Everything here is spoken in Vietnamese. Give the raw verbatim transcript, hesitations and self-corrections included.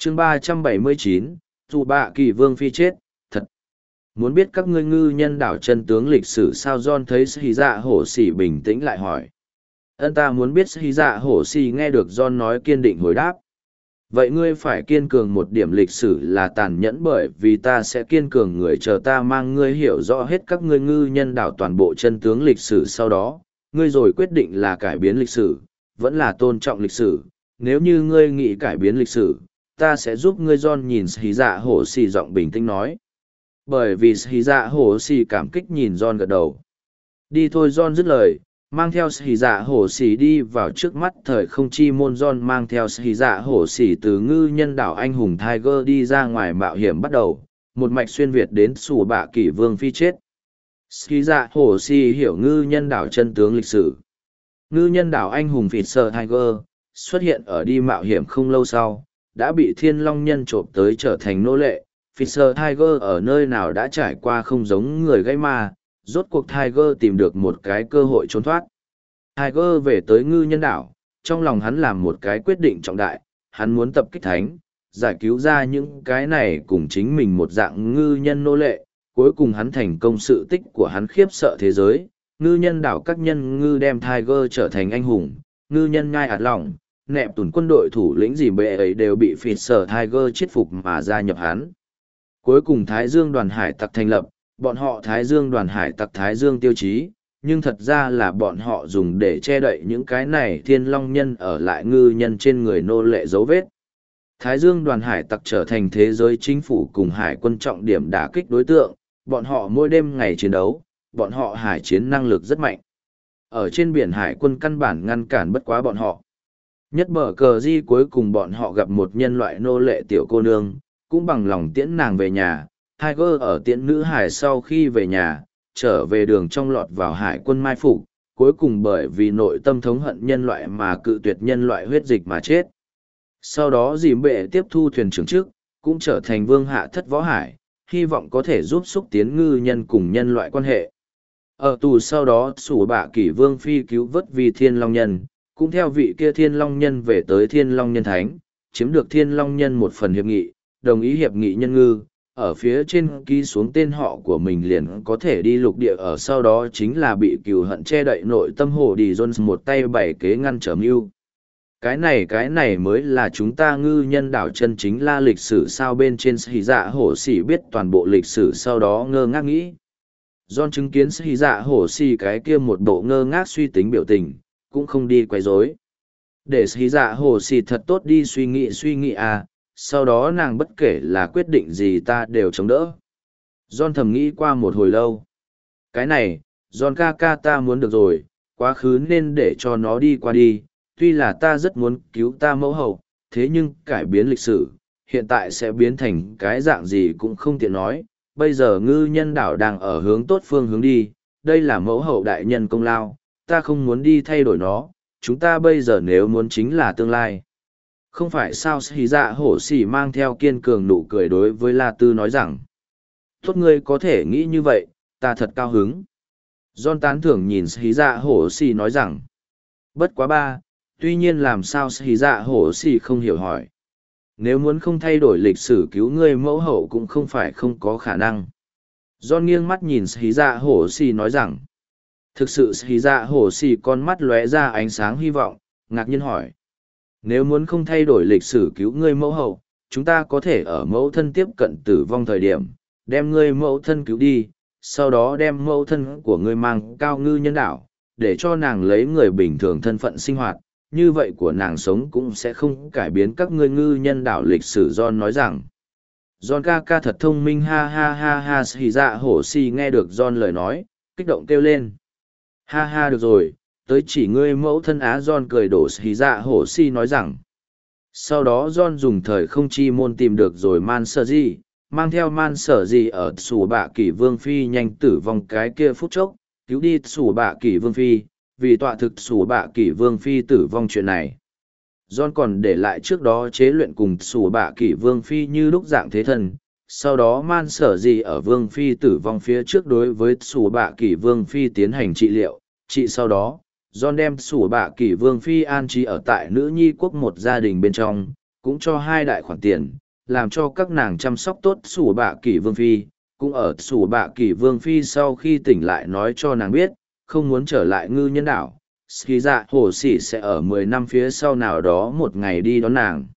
chương ba trăm bảy mươi chín, dù bạ kỳ vương phi chết, thật. Muốn biết các ngươi ngư nhân đảo chân tướng lịch sử sao? John thấy Sĩ Dạ Hổ Sĩ bình tĩnh lại hỏi. Ân ta muốn biết. Sĩ Dạ Hổ Sĩ nghe được John nói kiên định hồi đáp. Vậy ngươi phải kiên cường một điểm, lịch sử là tàn nhẫn bởi vì ta sẽ kiên cường người, chờ ta mang ngươi hiểu rõ hết các ngươi ngư nhân đảo toàn bộ chân tướng lịch sử, sau đó, ngươi rồi quyết định là cải biến lịch sử, vẫn là tôn trọng lịch sử. Nếu như ngươi nghĩ cải biến lịch sử, ta sẽ giúp ngươi. John nhìn Sĩ Dạ Hổ Sĩ giọng bình tĩnh nói. Bởi vì Sĩ Dạ Hổ Sĩ cảm kích nhìn John gật đầu. Đi thôi. John dứt lời, mang theo Sĩ Dạ Hổ Sĩ đi vào trước mắt thời không chi môn. John mang theo Sĩ Dạ Hổ Sĩ từ ngư nhân đảo anh hùng Tiger đi ra ngoài mạo hiểm, bắt đầu một mạch xuyên Việt đến Sủ Bạ Kỷ Vương phi chết. Sĩ Dạ Hổ Sĩ hiểu ngư nhân đảo chân tướng lịch sử. Ngư nhân đảo anh hùng Fisher Tiger xuất hiện ở đi mạo hiểm không lâu sau, đã bị Thiên Long Nhân trộm tới trở thành nô lệ. Fisher Tiger ở nơi nào đã trải qua không giống người gây ma, rốt cuộc Tiger tìm được một cái cơ hội trốn thoát. Tiger về tới ngư nhân đảo, trong lòng hắn làm một cái quyết định trọng đại, hắn muốn tập kích thánh, giải cứu ra những cái này cùng chính mình một dạng ngư nhân nô lệ. Cuối cùng hắn thành công, sự tích của hắn khiếp sợ thế giới. Ngư nhân đảo các nhân ngư đem Tiger trở thành anh hùng, ngư nhân ngai ạt lòng, nẹp tùn quân đội thủ lĩnh gì bệ ấy đều bị Fisher Tiger chết phục mà gia nhập hắn. Cuối cùng Thái Dương đoàn hải tặc thành lập, bọn họ Thái Dương đoàn hải tặc Thái Dương tiêu chí, nhưng thật ra là bọn họ dùng để che đậy những cái này Thiên Long Nhân ở lại ngư nhân trên người nô lệ dấu vết. Thái Dương đoàn hải tặc trở thành thế giới chính phủ cùng hải quân trọng điểm đả kích đối tượng, bọn họ mỗi đêm ngày chiến đấu, bọn họ hải chiến năng lực rất mạnh. Ở trên biển hải quân căn bản ngăn cản bất quá bọn họ. Nhất bờ cờ di cuối cùng bọn họ gặp một nhân loại nô lệ tiểu cô nương, cũng bằng lòng tiễn nàng về nhà. Tiger ở tiễn nữ hải sau khi về nhà, trở về đường trong lọt vào hải quân mai phục, cuối cùng bởi vì nội tâm thống hận nhân loại mà cự tuyệt nhân loại huyết dịch mà chết. Sau đó dìm bệ tiếp thu thuyền trưởng chức, cũng trở thành vương hạ thất võ hải, hy vọng có thể giúp xúc tiến ngư nhân cùng nhân loại quan hệ. Ở tù sau đó Sủ Bạ Kỷ Vương phi cứu vớt vì Thiên Long Nhân, cũng theo vị kia Thiên Long Nhân về tới Thiên Long Nhân Thánh, chiếm được Thiên Long Nhân một phần hiệp nghị, đồng ý hiệp nghị nhân ngư, ở phía trên ký xuống tên họ của mình liền có thể đi lục địa. Ở sau đó chính là bị cừu hận che đậy nội tâm Hồ Đi Jones một tay bày kế ngăn trở mưu. Cái này cái này mới là chúng ta ngư nhân đảo chân chính la lịch sử sao? Bên trên Sĩ Dạ Hổ Sĩ biết toàn bộ lịch sử sau đó ngơ ngác nghĩ. John chứng kiến Sĩ Dạ Hổ Sĩ cái kia một bộ ngơ ngác suy tính biểu tình, cũng không đi quấy rối. Để Sĩ Dạ Hổ Sĩ thật tốt đi suy nghĩ suy nghĩ à, sau đó nàng bất kể là quyết định gì ta đều chống đỡ. John thầm nghĩ qua một hồi lâu. Cái này, John ca ca ta muốn được rồi, quá khứ nên để cho nó đi qua đi, tuy là ta rất muốn cứu ta mẫu hậu, thế nhưng cải biến lịch sử, hiện tại sẽ biến thành cái dạng gì cũng không tiện nói. Bây giờ ngư nhân đảo đang ở hướng tốt phương hướng đi, đây là mẫu hậu đại nhân công lao, ta không muốn đi thay đổi nó, chúng ta bây giờ nếu muốn chính là tương lai. Không phải sao? Sĩ Dạ Hổ Sĩ mang theo kiên cường nụ cười đối với La Tư nói rằng. Tốt, ngươi có thể nghĩ như vậy, ta thật cao hứng. John tán thưởng nhìn Sĩ Dạ Hổ Sĩ nói rằng. Bất quá ba, tuy nhiên làm sao? Sĩ Dạ Hổ Sĩ không hiểu hỏi. Nếu muốn không thay đổi lịch sử cứu ngươi mẫu hậu cũng không phải không có khả năng. John nghiêng mắt nhìn Sĩ Dạ Hổ Sĩ nói rằng. Thực sự Sĩ Dạ Hổ Sĩ con mắt lóe ra ánh sáng hy vọng, ngạc nhiên hỏi. Nếu muốn không thay đổi lịch sử cứu ngươi mẫu hậu, chúng ta có thể ở mẫu thân tiếp cận tử vong thời điểm, đem ngươi mẫu thân cứu đi, sau đó đem mẫu thân của ngươi mang cao ngư nhân đảo, để cho nàng lấy người bình thường thân phận sinh hoạt, như vậy của nàng sống cũng sẽ không cải biến các ngươi ngư nhân đảo lịch sử. John nói rằng. John ca ca thật thông minh, ha ha ha ha. Sĩ Dạ Hổ Sĩ nghe được John lời nói, kích động kêu lên. Ha ha, được rồi, tới chỉ ngươi mẫu thân á. John cười đổ. Sĩ Dạ Hổ Sĩ nói rằng. Sau đó John dùng thời không chi môn tìm được rồi Man Sở Di, mang theo Man Sở Di ở Sủ Bạ Kỷ Vương phi nhanh tử vong cái kia phút chốc, cứu đi Sủ Bạ Kỷ Vương phi, vì tọa thực Sủ Bạ Kỷ Vương phi tử vong chuyện này. John còn để lại trước đó chế luyện cùng Sủ Bạ Kỷ Vương phi như lúc dạng thế thần. Sau đó Man Sở Di ở Vương phi tử vong phía trước đối với Sủ Bạ Kỷ Vương phi tiến hành trị liệu, trị sau đó John đem Sủ Bạ Kỷ Vương phi an trí ở tại nữ nhi quốc một gia đình bên trong, cũng cho hai đại khoản tiền, làm cho các nàng chăm sóc tốt sủ bạ kỷ vương phi. Cũng ở sủ bạ kỷ vương phi sau khi tỉnh lại nói cho nàng biết, không muốn trở lại ngư nhân đảo. Ski dạ hồ sĩ sẽ ở mười năm phía sau nào đó một ngày đi đón nàng.